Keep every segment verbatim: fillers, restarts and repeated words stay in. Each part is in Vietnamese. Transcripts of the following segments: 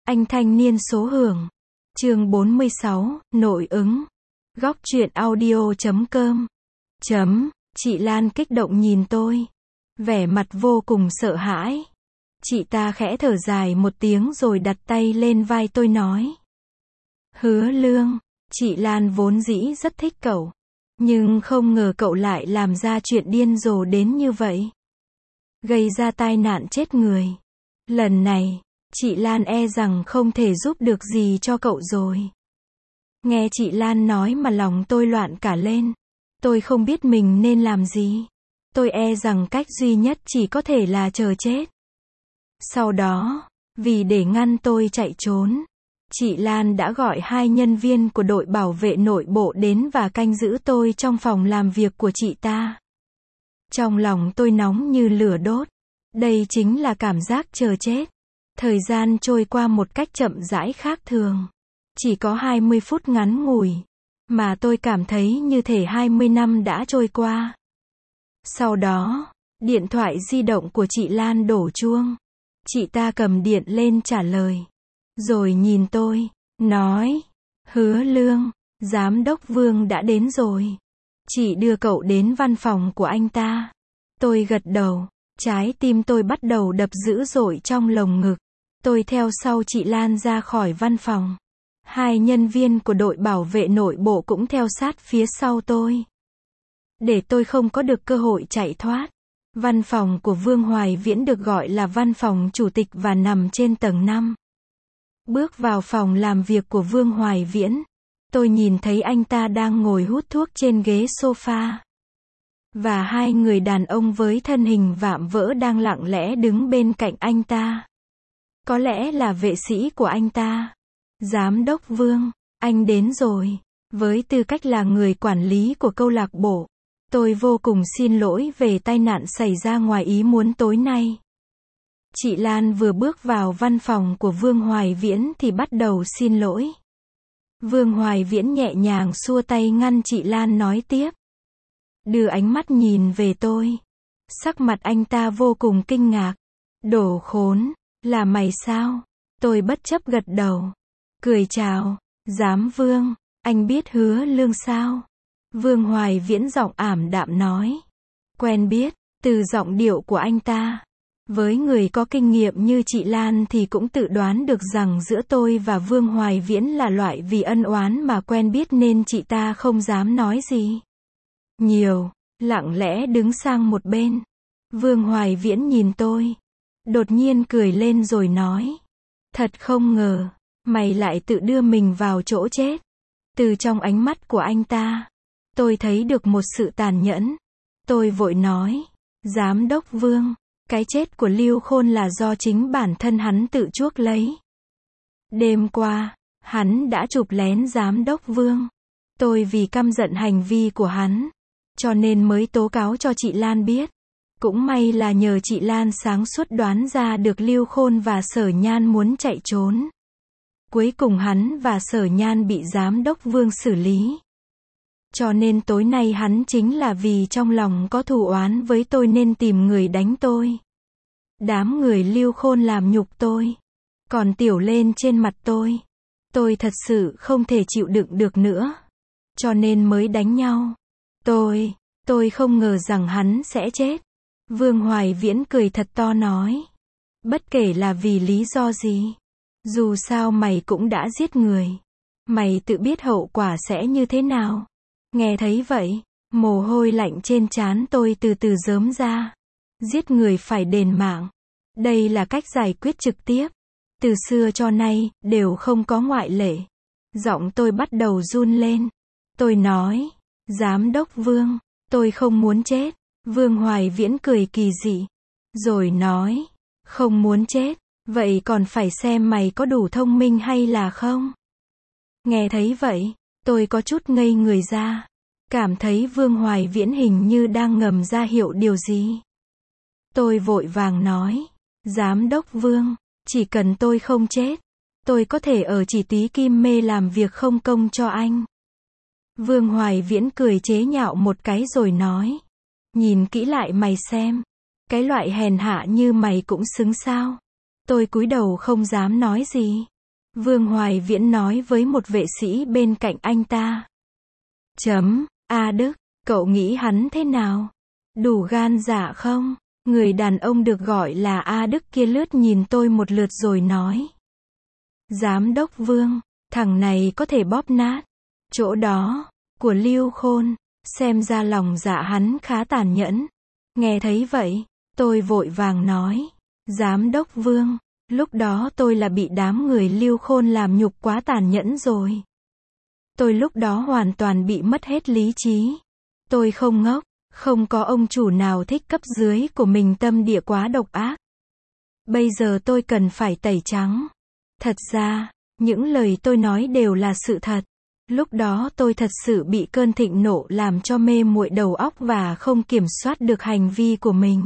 Anh thanh niên số hưởng. Chương bốn mươi sáu, nội ứng. Góc truyện audio chấm com. Chấm, chị Lan kích động nhìn tôi. Vẻ mặt vô cùng sợ hãi. Chị ta khẽ thở dài một tiếng rồi đặt tay lên vai tôi nói. Hứa Lương, chị Lan vốn dĩ rất thích cậu. Nhưng không ngờ cậu lại làm ra chuyện điên rồ đến như vậy. Gây ra tai nạn chết người. Lần này, chị Lan e rằng không thể giúp được gì cho cậu rồi. Nghe chị Lan nói mà lòng tôi loạn cả lên. Tôi không biết mình nên làm gì. Tôi e rằng cách duy nhất chỉ có thể là chờ chết. Sau đó, vì để ngăn tôi chạy trốn, chị Lan đã gọi hai nhân viên của đội bảo vệ nội bộ đến và canh giữ tôi trong phòng làm việc của chị ta. Trong lòng tôi nóng như lửa đốt. Đây chính là cảm giác chờ chết. Thời gian trôi qua một cách chậm rãi khác thường. Chỉ có hai mươi phút ngắn ngủi, mà tôi cảm thấy như thể hai mươi năm đã trôi qua. Sau đó, điện thoại di động của chị Lan đổ chuông. Chị ta cầm điện lên trả lời. Rồi nhìn tôi, nói, Hứa Lương, Giám đốc Vương đã đến rồi. Chị đưa cậu đến văn phòng của anh ta. Tôi gật đầu, trái tim tôi bắt đầu đập dữ dội trong lồng ngực. Tôi theo sau chị Lan ra khỏi văn phòng. Hai nhân viên của đội bảo vệ nội bộ cũng theo sát phía sau tôi. Để tôi không có được cơ hội chạy thoát. Văn phòng của Vương Hoài Viễn được gọi là văn phòng chủ tịch và nằm trên tầng năm. Bước vào phòng làm việc của Vương Hoài Viễn, tôi nhìn thấy anh ta đang ngồi hút thuốc trên ghế sofa. Và hai người đàn ông với thân hình vạm vỡ đang lặng lẽ đứng bên cạnh anh ta. Có lẽ là vệ sĩ của anh ta. Giám đốc Vương, anh đến rồi. Với tư cách là người quản lý của câu lạc bộ, tôi vô cùng xin lỗi về tai nạn xảy ra ngoài ý muốn tối nay. Chị Lan vừa bước vào văn phòng của Vương Hoài Viễn thì bắt đầu xin lỗi. Vương Hoài Viễn nhẹ nhàng xua tay ngăn chị Lan nói tiếp. Đưa ánh mắt nhìn về tôi. Sắc mặt anh ta vô cùng kinh ngạc. Đồ khốn, là mày sao? Tôi bất chấp gật đầu. Cười chào, Giám Vương, anh biết Hứa Lương sao? Vương Hoài Viễn giọng ảm đạm nói. Quen biết, từ giọng điệu của anh ta. Với người có kinh nghiệm như chị Lan thì cũng tự đoán được rằng giữa tôi và Vương Hoài Viễn là loại vì ân oán mà quen biết nên chị ta không dám nói gì nhiều, lặng lẽ đứng sang một bên. Vương Hoài Viễn nhìn tôi, đột nhiên cười lên rồi nói. Thật không ngờ, mày lại tự đưa mình vào chỗ chết. Từ trong ánh mắt của anh ta, tôi thấy được một sự tàn nhẫn. Tôi vội nói, Giám đốc Vương, cái chết của Lưu Khôn là do chính bản thân hắn tự chuốc lấy. Đêm qua, hắn đã chụp lén Giám đốc Vương. Tôi vì căm giận hành vi của hắn, cho nên mới tố cáo cho chị Lan biết. Cũng may là nhờ chị Lan sáng suốt đoán ra được Lưu Khôn và Sở Nhan muốn chạy trốn. Cuối cùng hắn và Sở Nhan bị Giám đốc Vương xử lý. Cho nên tối nay hắn chính là vì trong lòng có thù oán với tôi nên tìm người đánh tôi. Đám người Lưu Khôn làm nhục tôi, còn tiểu lên trên mặt tôi. Tôi thật sự không thể chịu đựng được nữa. Cho nên mới đánh nhau. Tôi, tôi không ngờ rằng hắn sẽ chết. Vương Hoài Viễn cười thật to nói. Bất kể là vì lý do gì, dù sao mày cũng đã giết người. Mày tự biết hậu quả sẽ như thế nào. Nghe thấy vậy, mồ hôi lạnh trên trán tôi từ từ rớm ra. Giết người phải đền mạng. Đây là cách giải quyết trực tiếp. Từ xưa cho nay, đều không có ngoại lệ. Giọng tôi bắt đầu run lên. Tôi nói, Giám đốc Vương, tôi không muốn chết. Vương Hoài Viễn cười kỳ dị. Rồi nói, không muốn chết, vậy còn phải xem mày có đủ thông minh hay là không. Nghe thấy vậy, tôi có chút ngây người ra. Cảm thấy Vương Hoài Viễn hình như đang ngầm ra hiệu điều gì. Tôi vội vàng nói, Giám đốc Vương, chỉ cần tôi không chết, tôi có thể ở chỉ tí Kim Mê làm việc không công cho anh. Vương Hoài Viễn cười chế nhạo một cái rồi nói, nhìn kỹ lại mày xem, cái loại hèn hạ như mày cũng xứng sao. Tôi cúi đầu không dám nói gì. Vương Hoài Viễn nói với một vệ sĩ bên cạnh anh ta. Chấm, A Đức, cậu nghĩ hắn thế nào? Đủ gan dạ không? Người đàn ông được gọi là A Đức kia lướt nhìn tôi một lượt rồi nói. Giám đốc Vương, thằng này có thể bóp nát. Chỗ đó, của Lưu Khôn, xem ra lòng dạ hắn khá tàn nhẫn. Nghe thấy vậy, tôi vội vàng nói. Giám đốc Vương, lúc đó tôi là bị đám người Lưu Khôn làm nhục quá tàn nhẫn rồi. Tôi lúc đó hoàn toàn bị mất hết lý trí. Tôi không ngốc, không có ông chủ nào thích cấp dưới của mình tâm địa quá độc ác. Bây giờ tôi cần phải tẩy trắng. Thật ra, những lời tôi nói đều là sự thật. Lúc đó tôi thật sự bị cơn thịnh nộ làm cho mê muội đầu óc và không kiểm soát được hành vi của mình.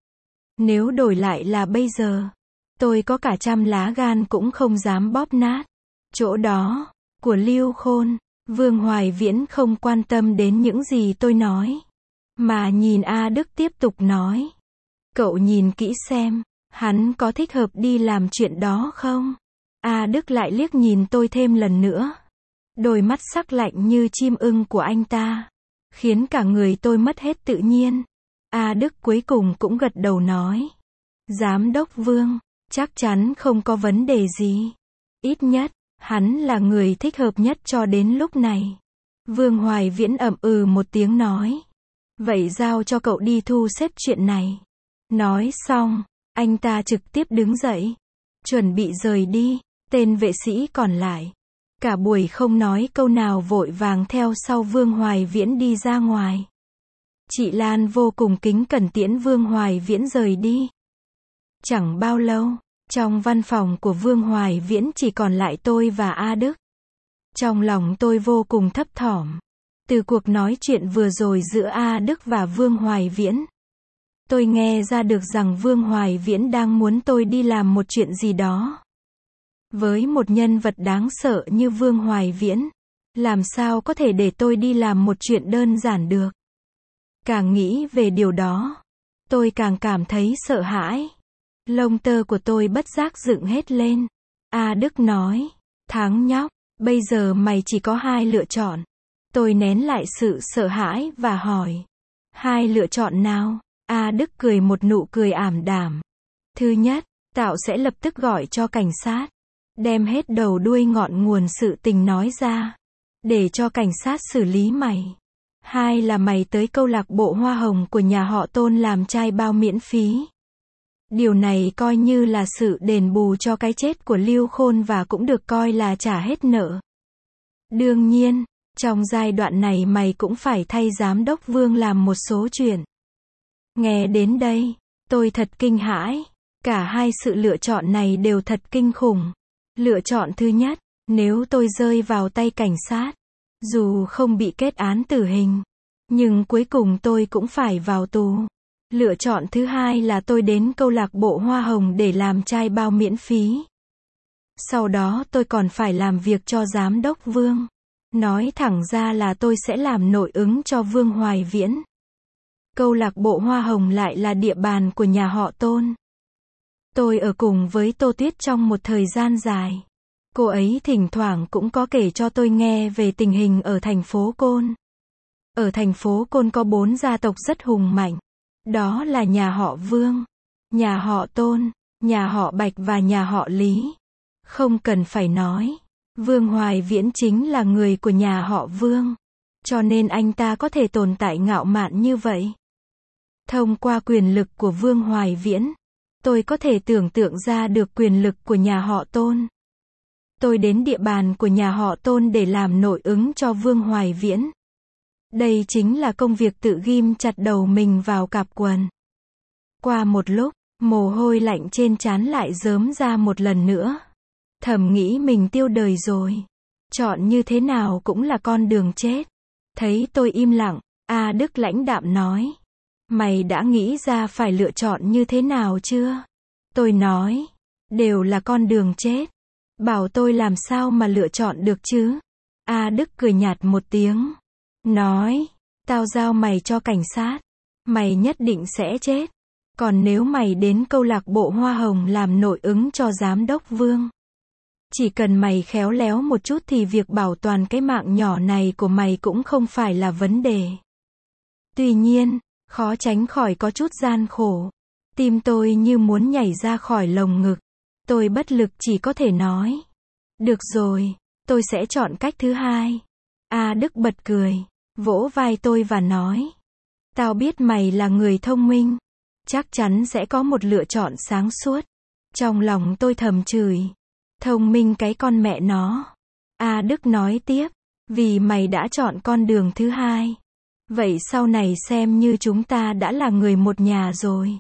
Nếu đổi lại là bây giờ, tôi có cả trăm lá gan cũng không dám bóp nát. Chỗ đó, của Lưu Khôn, Vương Hoài Viễn không quan tâm đến những gì tôi nói. Mà nhìn A Đức tiếp tục nói. Cậu nhìn kỹ xem, hắn có thích hợp đi làm chuyện đó không? A Đức lại liếc nhìn tôi thêm lần nữa. Đôi mắt sắc lạnh như chim ưng của anh ta, khiến cả người tôi mất hết tự nhiên. A Đức cuối cùng cũng gật đầu nói. Giám đốc Vương, chắc chắn không có vấn đề gì. Ít nhất, hắn là người thích hợp nhất cho đến lúc này. Vương Hoài Viễn ậm ừ một tiếng nói. Vậy giao cho cậu đi thu xếp chuyện này. Nói xong, anh ta trực tiếp đứng dậy, chuẩn bị rời đi. Tên vệ sĩ còn lại, cả buổi không nói câu nào vội vàng theo sau Vương Hoài Viễn đi ra ngoài. Chị Lan vô cùng kính cẩn tiễn Vương Hoài Viễn rời đi. Chẳng bao lâu, trong văn phòng của Vương Hoài Viễn chỉ còn lại tôi và A Đức. Trong lòng tôi vô cùng thấp thỏm. Từ cuộc nói chuyện vừa rồi giữa A Đức và Vương Hoài Viễn, tôi nghe ra được rằng Vương Hoài Viễn đang muốn tôi đi làm một chuyện gì đó. Với một nhân vật đáng sợ như Vương Hoài Viễn, làm sao có thể để tôi đi làm một chuyện đơn giản được. Càng nghĩ về điều đó, tôi càng cảm thấy sợ hãi. Lông tơ của tôi bất giác dựng hết lên. A Đức nói, thằng nhóc, bây giờ mày chỉ có hai lựa chọn. Tôi nén lại sự sợ hãi và hỏi, hai lựa chọn nào? A Đức cười một nụ cười ảm đạm. Thứ nhất, tao sẽ lập tức gọi cho cảnh sát, đem hết đầu đuôi ngọn nguồn sự tình nói ra, để cho cảnh sát xử lý mày. Hai là mày tới câu lạc bộ hoa hồng của nhà họ Tôn làm trai bao miễn phí. Điều này coi như là sự đền bù cho cái chết của Lưu Khôn và cũng được coi là trả hết nợ. Đương nhiên, trong giai đoạn này mày cũng phải thay giám đốc Vương làm một số chuyện. Nghe đến đây, tôi thật kinh hãi. Cả hai sự lựa chọn này đều thật kinh khủng. Lựa chọn thứ nhất, nếu tôi rơi vào tay cảnh sát, dù không bị kết án tử hình, nhưng cuối cùng tôi cũng phải vào tù. Lựa chọn thứ hai là tôi đến câu lạc bộ hoa hồng để làm trai bao miễn phí. Sau đó tôi còn phải làm việc cho giám đốc Vương. Nói thẳng ra là tôi sẽ làm nội ứng cho Vương Hoài Viễn. Câu lạc bộ hoa hồng lại là địa bàn của nhà họ Tôn. Tôi ở cùng với Tô Tuyết trong một thời gian dài. Cô ấy thỉnh thoảng cũng có kể cho tôi nghe về tình hình ở thành phố Côn. Ở thành phố Côn có bốn gia tộc rất hùng mạnh. Đó là nhà họ Vương, nhà họ Tôn, nhà họ Bạch và nhà họ Lý. Không cần phải nói, Vương Hoài Viễn chính là người của nhà họ Vương. Cho nên anh ta có thể tồn tại ngạo mạn như vậy. Thông qua quyền lực của Vương Hoài Viễn, tôi có thể tưởng tượng ra được quyền lực của nhà họ Tôn. Tôi đến địa bàn của nhà họ Tôn để làm nội ứng cho Vương Hoài Viễn. Đây chính là công việc tự ghim chặt đầu mình vào cạp quần. Qua một lúc, mồ hôi lạnh trên trán lại rớm ra một lần nữa. Thầm nghĩ mình tiêu đời rồi. Chọn như thế nào cũng là con đường chết. Thấy tôi im lặng, A Đức lãnh đạm nói. Mày đã nghĩ ra phải lựa chọn như thế nào chưa? Tôi nói, đều là con đường chết. Bảo tôi làm sao mà lựa chọn được chứ? A Đức cười nhạt một tiếng. Nói, tao giao mày cho cảnh sát. Mày nhất định sẽ chết. Còn nếu mày đến câu lạc bộ hoa hồng làm nội ứng cho giám đốc Vương, Chỉ cần mày khéo léo một chút thì việc bảo toàn cái mạng nhỏ này của mày cũng không phải là vấn đề. Tuy nhiên, khó tránh khỏi có chút gian khổ. Tim tôi như muốn nhảy ra khỏi lồng ngực. Tôi bất lực chỉ có thể nói. Được rồi, tôi sẽ chọn cách thứ hai. A Đức bật cười, vỗ vai tôi và nói. Tao biết mày là người thông minh. Chắc chắn sẽ có một lựa chọn sáng suốt. Trong lòng tôi thầm chửi. Thông minh cái con mẹ nó. A Đức nói tiếp. Vì mày đã chọn con đường thứ hai. Vậy sau này xem như chúng ta đã là người một nhà rồi.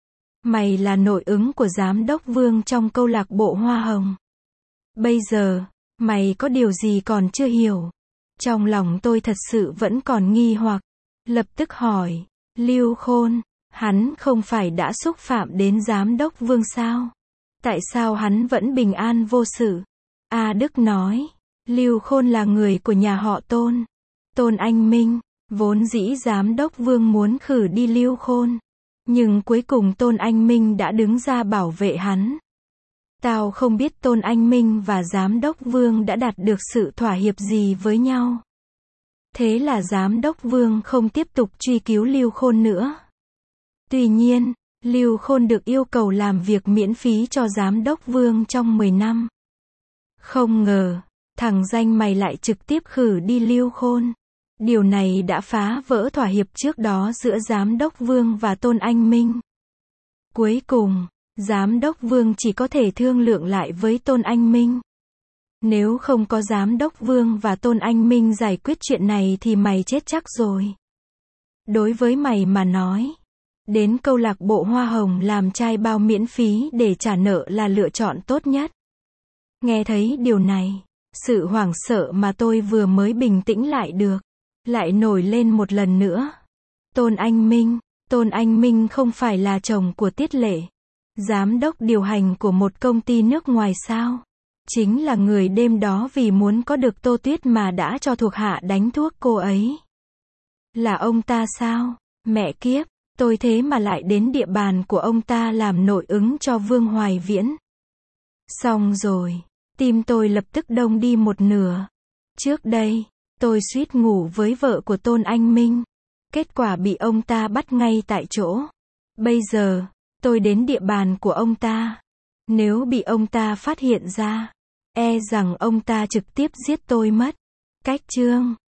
Mày là nội ứng của giám đốc Vương trong câu lạc bộ Hoa Hồng. Bây giờ, mày có điều gì còn chưa hiểu? Trong lòng tôi thật sự vẫn còn nghi hoặc. Lập tức hỏi. Lưu Khôn, hắn không phải đã xúc phạm đến giám đốc Vương sao? Tại sao hắn vẫn bình an vô sự? A Đức nói. Lưu Khôn là người của nhà họ Tôn. Tôn Anh Minh. Vốn dĩ giám đốc Vương muốn khử đi Lưu Khôn. Nhưng cuối cùng Tôn Anh Minh đã đứng ra bảo vệ hắn. Tao không biết Tôn Anh Minh và giám đốc Vương đã đạt được sự thỏa hiệp gì với nhau. Thế là giám đốc Vương không tiếp tục truy cứu Lưu Khôn nữa. Tuy nhiên, Lưu Khôn được yêu cầu làm việc miễn phí cho giám đốc Vương trong mười năm. Không ngờ, thằng danh mày lại trực tiếp khử đi Lưu Khôn. Điều này đã phá vỡ thỏa hiệp trước đó giữa giám đốc Vương và Tôn Anh Minh. Cuối cùng, giám đốc Vương chỉ có thể thương lượng lại với Tôn Anh Minh. Nếu không có giám đốc Vương và Tôn Anh Minh giải quyết chuyện này thì mày chết chắc rồi. Đối với mày mà nói, đến câu lạc bộ Hoa Hồng làm trai bao miễn phí để trả nợ là lựa chọn tốt nhất. Nghe thấy điều này, sự hoảng sợ mà tôi vừa mới bình tĩnh lại được, lại nổi lên một lần nữa. Tôn Anh Minh, Tôn Anh Minh không phải là chồng của Tiết Lệ, giám đốc điều hành của một công ty nước ngoài sao? Chính là người đêm đó vì muốn có được Tô Tuyết mà đã cho thuộc hạ đánh thuốc cô ấy. Là ông ta sao? Mẹ kiếp, tôi thế mà lại đến địa bàn của ông ta làm nội ứng cho Vương Hoài Viễn. Xong rồi, tim tôi lập tức đông đi một nửa. Trước đây, tôi suýt ngủ với vợ của Tôn Anh Minh. Kết quả bị ông ta bắt ngay tại chỗ. Bây giờ, tôi đến địa bàn của ông ta. Nếu bị ông ta phát hiện ra, e rằng ông ta trực tiếp giết tôi mất. Cách chương